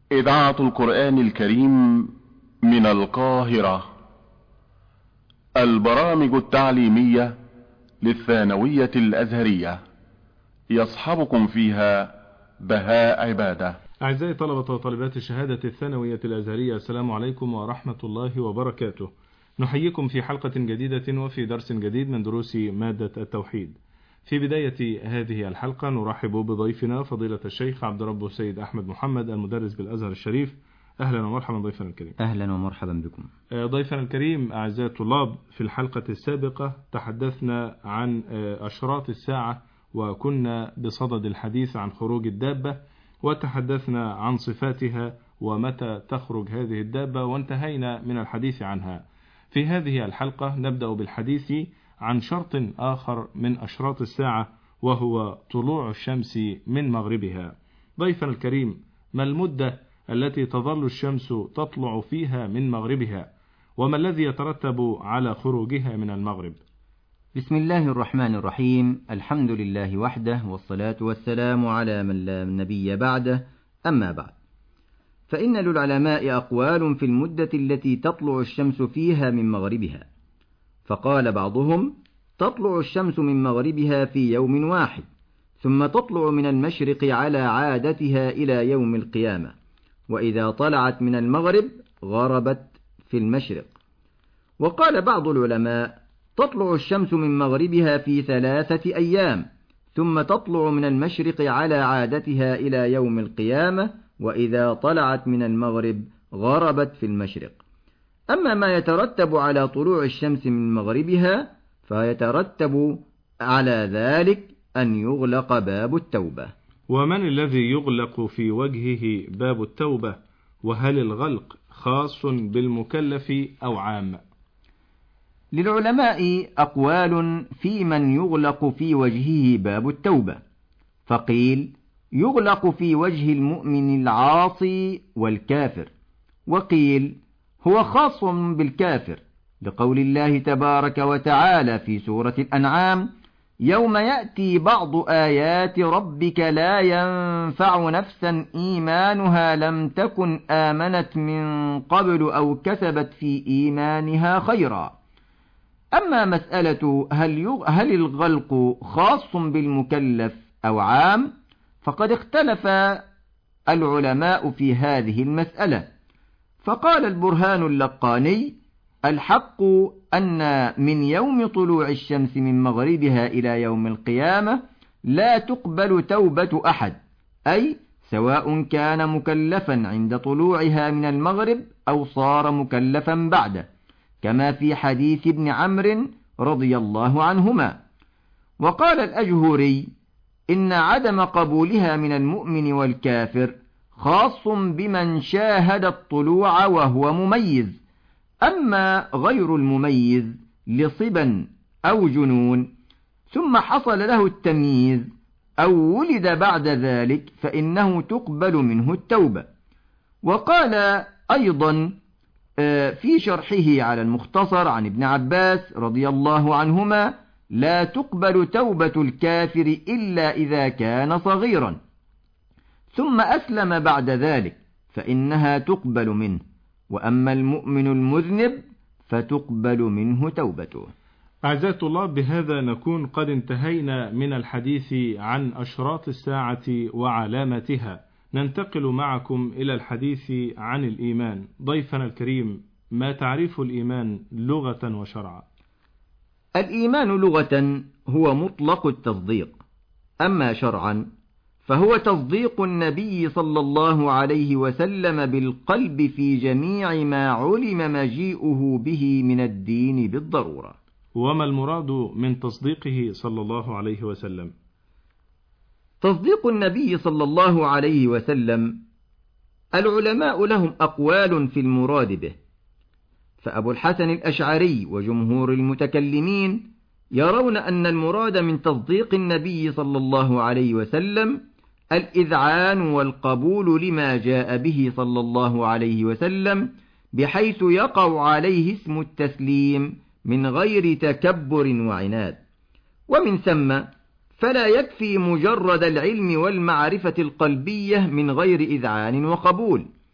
إذاعة القرآن الكريم من القاهرة. البرامج التعليمية للثانوية الأزهرية يصحبكم فيها بهاء عبادة. أعزائي طلبة وطالبات الشهادة الثانوية الأزهرية، السلام عليكم ورحمة الله وبركاته. نحييكم في حلقة جديدة وفي درس جديد من دروس مادة التوحيد. في بداية هذه الحلقة نرحب بضيفنا فضيلة الشيخ عبد رب سيد أحمد محمد، المدرس بالأزهر الشريف. أهلا ومرحبا ضيفنا الكريم. أهلا ومرحبا بكم ضيفنا الكريم. أعزائي الطلاب، في الحلقة السابقة تحدثنا عن أشراط الساعة، وكنا بصدد الحديث عن خروج الدابة، وتحدثنا عن صفاتها ومتى تخرج هذه الدابة، وانتهينا من الحديث عنها. في هذه الحلقة نبدأ بالحديث عن شرط آخر من أشراط الساعة، وهو طلوع الشمس من مغربها. ضيفنا الكريم، ما المدة التي تظل الشمس تطلع فيها من مغربها، وما الذي يترتب على خروجها من المغرب؟ بسم الله الرحمن الرحيم. الحمد لله وحده، والصلاة والسلام على من لا نبي بعده. أما بعد، فإن للعلماء أقوال في المدة التي تطلع الشمس فيها من مغربها. فقال بعضهم: تطلع الشمس من مغربها في يوم واحد، ثم تطلع من المشرق على عادتها إلى يوم القيامة، وإذا طلعت من المغرب غربت في المشرق. وقال بعض العلماء: تطلع الشمس من مغربها في 3 أيام، ثم تطلع من المشرق على عادتها إلى يوم القيامة، وإذا طلعت من المغرب غربت في المشرق. أما ما يترتب على طلوع الشمس من مغربها فيترتب على ذلك أن يغلق باب التوبة. ومن الذي يغلق في وجهه باب التوبة؟ وهل الغلق خاص بالمكلف أو عام؟ للعلماء أقوال في من يغلق في وجهه باب التوبة. فقيل: يغلق في وجه المؤمن العاصي والكافر، وقيل: هو خاص بالكافر، لقول الله تبارك وتعالى في سورة الأنعام: يوم يأتي بعض آيات ربك لا ينفع نفسا إيمانها لم تكن آمنت من قبل أو كسبت في إيمانها خيرا. أما مسألة هل الغلق خاص بالمكلف أو عام، فقد اختلف العلماء في هذه المسألة. فقال البرهان اللقاني: الحق أن من يوم طلوع الشمس من مغربها إلى يوم القيامة لا تقبل توبة أحد، أي سواء كان مكلفا عند طلوعها من المغرب أو صار مكلفا بعده، كما في حديث ابن عمرو رضي الله عنهما. وقال الأجهوري: إن عدم قبولها من المؤمن والكافر خاص بمن شاهد الطلوع وهو مميز، أما غير المميز لصبا أو جنون ثم حصل له التمييز أو ولد بعد ذلك فإنه تقبل منه التوبة. وقال أيضا في شرحه على المختصر عن ابن عباس رضي الله عنهما: لا تقبل توبة الكافر إلا إذا كان صغيرا ثم أسلم بعد ذلك فإنها تقبل منه، وأما المؤمن المذنب فتقبل منه توبته. أعزائي الطلاب، بهذا نكون قد انتهينا من الحديث عن أشراط الساعة وعلاماتها. ننتقل معكم إلى الحديث عن الإيمان. ضيفنا الكريم، ما تعريف الإيمان لغة وشرعا؟ الإيمان لغة هو مطلق التصديق، أما شرعا فهو تصديق النبي صلى الله عليه وسلم بالقلب في جميع ما علم مجيئه به من الدين بالضرورة. وما المراد من تصديقه صلى الله عليه وسلم؟ تصديق النبي صلى الله عليه وسلم العلماء لهم أقوال في المراد به، فأبو الحسن الأشعري وجمهور المتكلمين يرون أن المراد من تصديق النبي صلى الله عليه وسلم الإذعان والقبول لما جاء به صلى الله عليه وسلم، بحيث يقع عليه اسم التسليم من غير تكبر وعناد. ومن ثم فلا يكفي مجرد العلم والمعرفة القلبية من غير إذعان وقبول،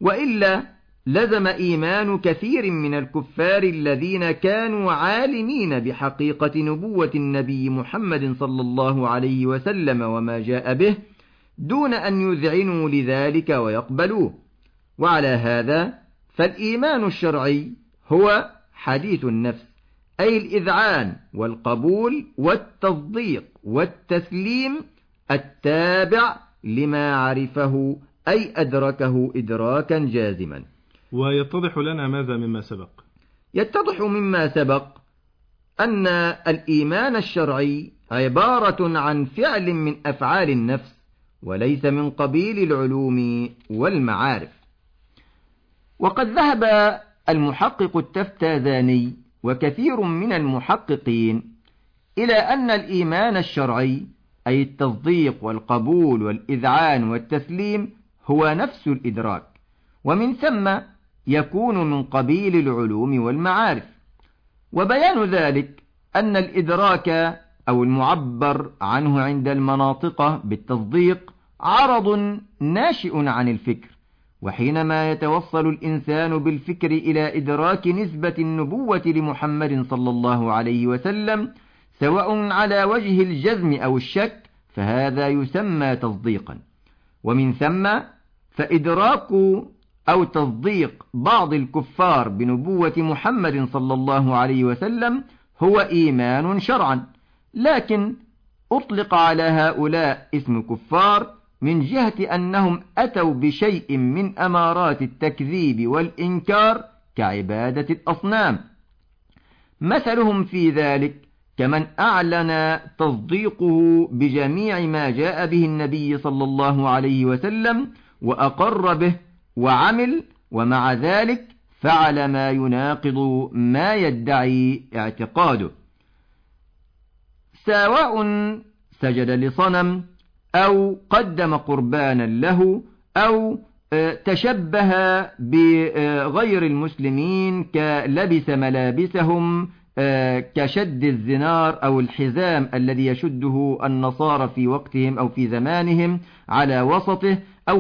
وإلا لزم إيمان كثير من الكفار الذين كانوا عالمين بحقيقة نبوة النبي محمد صلى الله عليه وسلم وما جاء به دون أن يذعنوا لذلك ويقبلوه. وعلى هذا فالإيمان الشرعي هو حديث النفس، أي الإذعان والقبول والتصديق والتسليم التابع لما عرفه أي أدركه إدراكا جازما. ويتضح لنا ماذا مما سبق؟ يتضح مما سبق أن الإيمان الشرعي عبارة عن فعل من أفعال النفس وليس من قبيل العلوم والمعارف. وقد ذهب المحقق التفتازاني وكثير من المحققين إلى أن الإيمان الشرعي أي التصديق والقبول والإذعان والتسليم هو نفس الإدراك، ومن ثم يكون من قبيل العلوم والمعارف. وبيان ذلك أن الإدراك أو المعبر عنه عند المناطق بالتصديق عرض ناشئ عن الفكر، وحينما يتوصل الإنسان بالفكر إلى إدراك نسبة النبوة لمحمد صلى الله عليه وسلم سواء على وجه الجزم أو الشك فهذا يسمى تصديقا. ومن ثم فإدراك أو تصديق بعض الكفار بنبوة محمد صلى الله عليه وسلم هو إيمان شرعا، لكن أطلق على هؤلاء اسم كفار من جهة أنهم أتوا بشيء من أمارات التكذيب والإنكار كعبادة الأصنام. مثلهم في ذلك كمن أعلن تصديقه بجميع ما جاء به النبي صلى الله عليه وسلم وأقر به وعمل، ومع ذلك فعل ما يناقض ما يدعي اعتقاده، سواء سجد لصنم أو قدم قربانا له أو تشبه بغير المسلمين كلبس ملابسهم كشد الزنار أو الحزام الذي يشده النصارى في وقتهم أو في زمانهم على وسطه، أو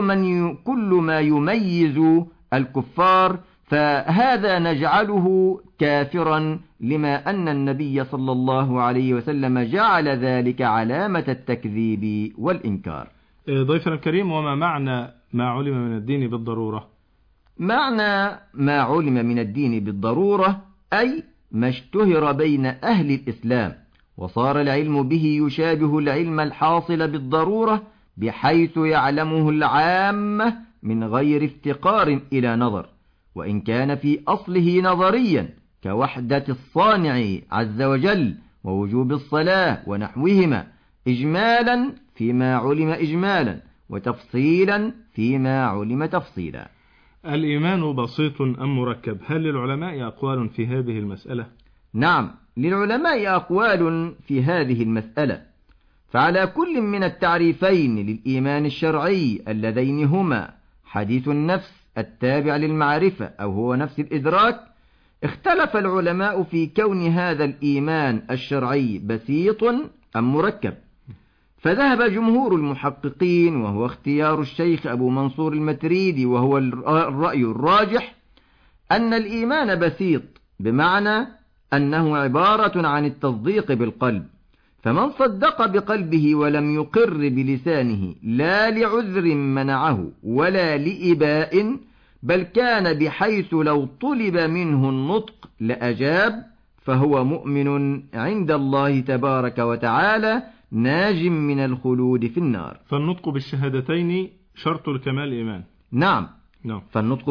كل ما يميز الكفار، فهذا نجعله كافرا لما أن النبي صلى الله عليه وسلم جعل ذلك علامة التكذيب والإنكار. ضيفنا الكريم، وما معنى ما علم من الدين بالضرورة؟ معنى ما علم من الدين بالضرورة أي ما اشتهر بين أهل الإسلام وصار العلم به يشابه العلم الحاصل بالضرورة بحيث يعلمه العامة من غير افتقار إلى نظر، وإن كان في أصله نظريا كوحدة الصانع عز وجل ووجوب الصلاة ونحوهما، إجمالا فيما علم إجمالا وتفصيلا فيما علم تفصيلا. الإيمان بسيط أم مركب؟ هل للعلماء أقوال في هذه المسألة؟ نعم، للعلماء أقوال في هذه المسألة، فعلى كل من التعريفين للإيمان الشرعي اللذين هما حديث النفس التابع للمعرفة أو هو نفس الإدراك، اختلف العلماء في كون هذا الإيمان الشرعي بسيط أم مركب. فذهب جمهور المحققين وهو اختيار الشيخ أبو منصور المتريدي وهو الرأي الراجح أن الإيمان بسيط، بمعنى أنه عبارة عن التصديق بالقلب، فمن صدق بقلبه ولم يقر بلسانه لا لعذر منعه ولا لإباء، بل كان بحيث لو طلب منه النطق لأجاب، فهو مؤمن عند الله تبارك وتعالى ناج من الخلود في النار. فالنطق بالشهادتين شرط الكمال إيمان؟ نعم. فالنطق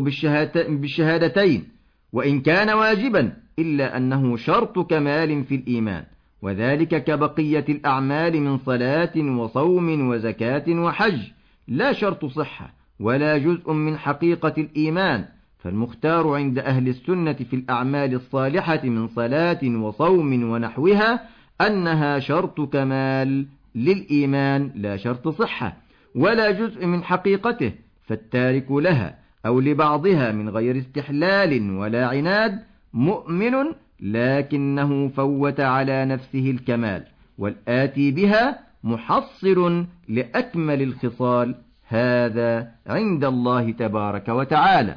بالشهادتين وإن كان واجبا إلا أنه شرط كمال في الإيمان، وذلك كبقية الأعمال من صلاة وصوم وزكاة وحج، لا شرط صحة ولا جزء من حقيقة الإيمان. فالمختار عند أهل السنة في الأعمال الصالحة من صلاة وصوم ونحوها أنها شرط كمال للإيمان لا شرط صحة ولا جزء من حقيقته، فالتارك لها أو لبعضها من غير استحلال ولا عناد مؤمن، لكنه فوت على نفسه الكمال، والآتي بها محصل لأكمل الخصال هذا عند الله تبارك وتعالى.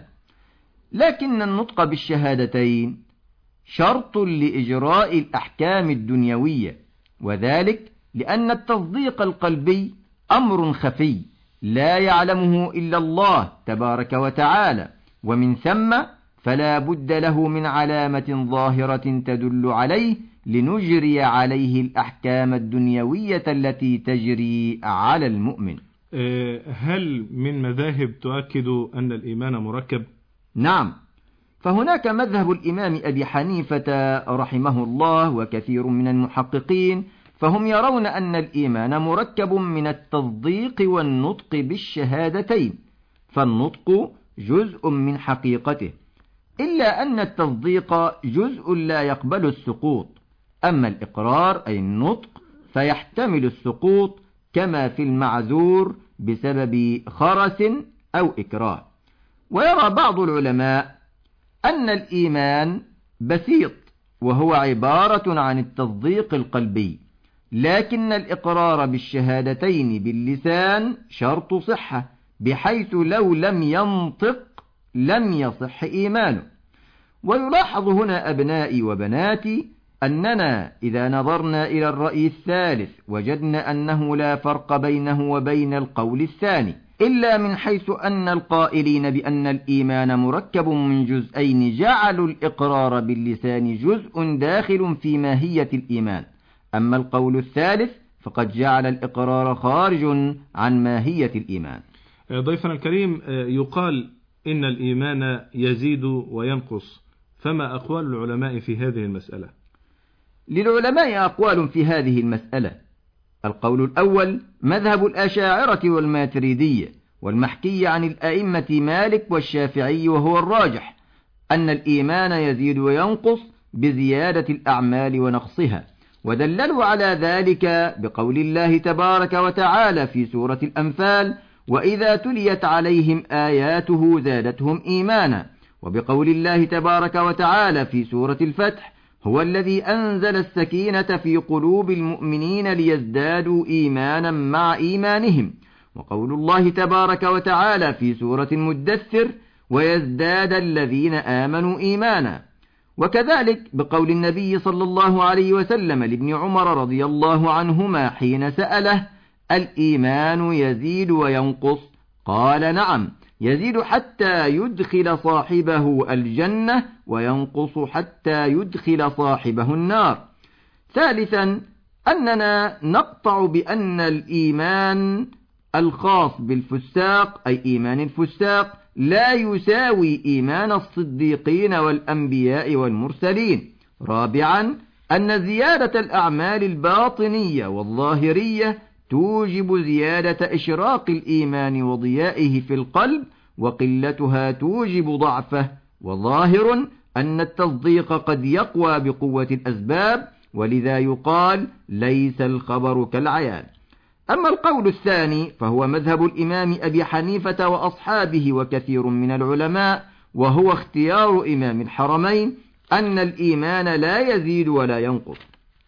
لكن النطق بالشهادتين شرط لإجراء الأحكام الدنيوية، وذلك لأن التصديق القلبي أمر خفي لا يعلمه إلا الله تبارك وتعالى، ومن ثم فلا بد له من علامة ظاهرة تدل عليه لنجري عليه الأحكام الدنيوية التي تجري على المؤمن. هل من مذاهب تؤكد أن الإيمان مركب؟ نعم، فهناك مذهب الإمام أبي حنيفة رحمه الله وكثير من المحققين، فهم يرون أن الإيمان مركب من التصديق والنطق بالشهادتين، فالنطق جزء من حقيقته، إلا أن التصديق جزء لا يقبل السقوط، أما الإقرار أي النطق فيحتمل السقوط كما في المعذور بسبب خرس أو إكراه. ويرى بعض العلماء أن الإيمان بسيط وهو عبارة عن التصديق القلبي، لكن الإقرار بالشهادتين باللسان شرط صحة، بحيث لو لم ينطق لم يصح إيمانه. ويلاحظ هنا أبنائي وبناتي أننا إذا نظرنا إلى الرأي الثالث وجدنا أنه لا فرق بينه وبين القول الثاني، إلا من حيث أن القائلين بأن الإيمان مركب من جزئين جعلوا الإقرار باللسان جزء داخل في ماهية الإيمان، أما القول الثالث فقد جعل الإقرار خارج عن ماهية الإيمان. ضيفنا الكريم، يقال إن الإيمان يزيد وينقص، فما أقوال العلماء في هذه المسألة؟ للعلماء أقوال في هذه المسألة. القول الأول مذهب الأشاعرة والماتريدية، والمحكي عن الأئمة مالك والشافعي، وهو الراجح أن الإيمان يزيد وينقص بزيادة الأعمال ونقصها، ودللوا على ذلك بقول الله تبارك وتعالى في سورة الأنفال: وإذا تليت عليهم آياته زادتهم إيمانا، وبقول الله تبارك وتعالى في سورة الفتح: هو الذي أنزل السكينة في قلوب المؤمنين ليزدادوا إيمانا مع إيمانهم، وقول الله تبارك وتعالى في سورة المدثر: ويزداد الذين آمنوا إيمانا. وكذلك بقول النبي صلى الله عليه وسلم لابن عمر رضي الله عنهما حين سأله: الإيمان يزيد وينقص؟ قال: نعم، يزيد حتى يدخل صاحبه الجنة، وينقص حتى يدخل صاحبه النار. ثالثا أننا نقطع بأن الإيمان الخاص بالفساق أي إيمان الفساق لا يساوي إيمان الصديقين والأنبياء والمرسلين. رابعا أن زيادة الأعمال الباطنية والظاهرية توجب زيادة إشراق الإيمان وضيائه في القلب، وقلتها توجب ضعفه. وظاهر أن التصديق قد يقوى بقوة الأسباب، ولذا يقال: ليس الخبر كالعيان. أما القول الثاني فهو مذهب الإمام أبي حنيفة وأصحابه وكثير من العلماء، وهو اختيار إمام الحرمين أن الإيمان لا يزيد ولا ينقص،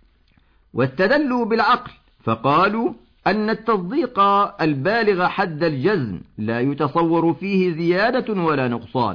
واستدلوا بالعقل فقالوا أن التصديق البالغ حد الجزم لا يتصور فيه زيادة ولا نقصان،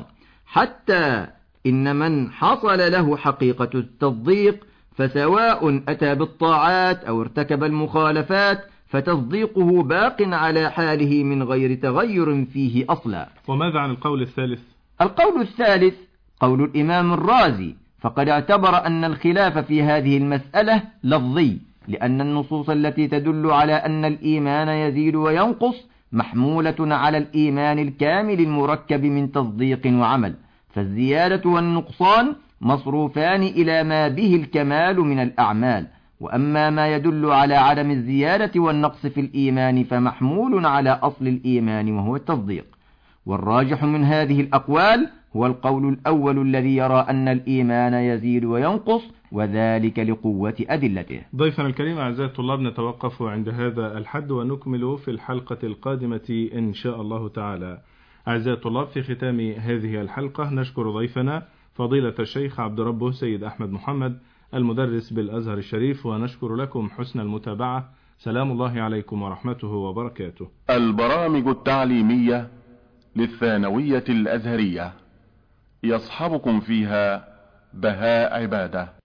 حتى إن من حصل له حقيقة التصديق فسواء أتى بالطاعات أو ارتكب المخالفات فتصديقه باق على حاله من غير تغير فيه أصلا. وماذا عن القول الثالث؟ القول الثالث قول الإمام الرازي، فقد اعتبر أن الخلاف في هذه المسألة لفظي، لأن النصوص التي تدل على أن الإيمان يزيد وينقص محمولة على الإيمان الكامل المركب من تصديق وعمل، فالزيادة والنقصان مصروفان إلى ما به الكمال من الأعمال، وأما ما يدل على عدم الزيادة والنقص في الإيمان فمحمول على أصل الإيمان وهو التصديق. والراجح من هذه الأقوال هو القول الأول الذي يرى أن الإيمان يزيد وينقص، وذلك لقوة أدلته. ضيفنا الكريم أعزائي الطلاب، نتوقف عند هذا الحد ونكمل في الحلقة القادمة إن شاء الله تعالى. أعزائي الطلاب، في ختام هذه الحلقة نشكر ضيفنا فضيلة الشيخ عبد ربه سيد أحمد محمد المدرس بالأزهر الشريف، ونشكر لكم حسن المتابعة. سلام الله عليكم ورحمته وبركاته. البرامج التعليمية للثانوية الأزهرية، يصحبكم فيها بهاء عبادة.